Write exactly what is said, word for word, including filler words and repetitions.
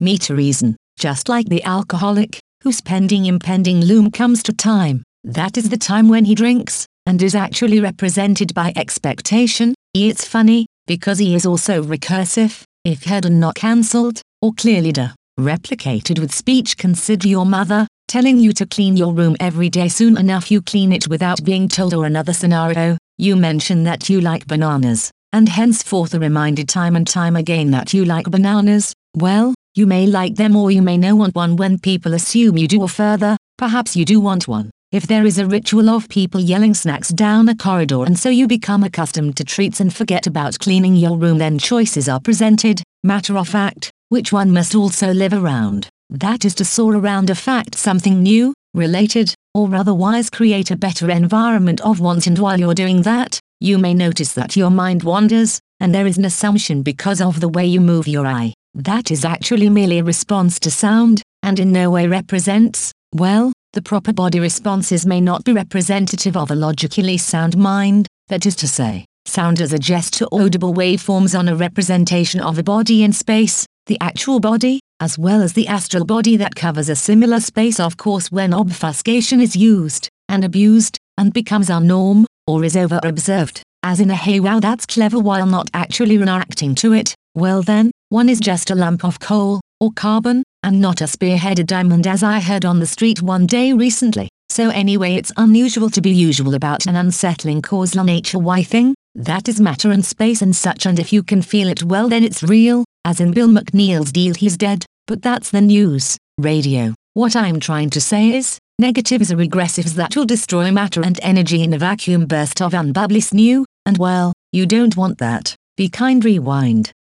me to reason, just like the alcoholic, whose pending impending loom comes to time. That is the time when he drinks, and is actually represented by expectation. It's funny, because he is also recursive, if heard and not cancelled, or clearly de replicated with speech. Consider your mother, telling you to clean your room every day. Soon enough you clean it without being told. Or another scenario, you mention that you like bananas, and henceforth are reminded time and time again that you like bananas. Well, you may like them or you may not want one when people assume you do, or further, perhaps you do want one. If there is a ritual of people yelling snacks down a corridor and so you become accustomed to treats and forget about cleaning your room, then choices are presented, matter of fact, which one must also live around. That is to soar around a fact, something new, related, or otherwise create a better environment of want. And while you're doing that, you may notice that your mind wanders, and there is an assumption because of the way you move your eye. That is actually merely a response to sound, and in no way represents, well, the proper body responses may not be representative of a logically sound mind. That is to say, sound as a gesture, audible waveforms on a representation of a body in space, the actual body, as well as the astral body that covers a similar space. Of course, when obfuscation is used, and abused, and becomes our norm, or is over-observed, as in a "hey wow that's clever," while not actually reacting to it, well then, one is just a lump of coal, or carbon, and not a spearheaded diamond, as I heard on the street one day recently. So anyway, it's unusual to be usual about an unsettling causal nature. Why thing? That is matter and space and such, and if you can feel it, well then it's real, as in Bill McNeil's deal. He's dead, but that's the news, radio. What I'm trying to say is, negatives are regressives that will destroy matter and energy in a vacuum burst of unbubbly snoo, and well, you don't want that. Be kind, rewind.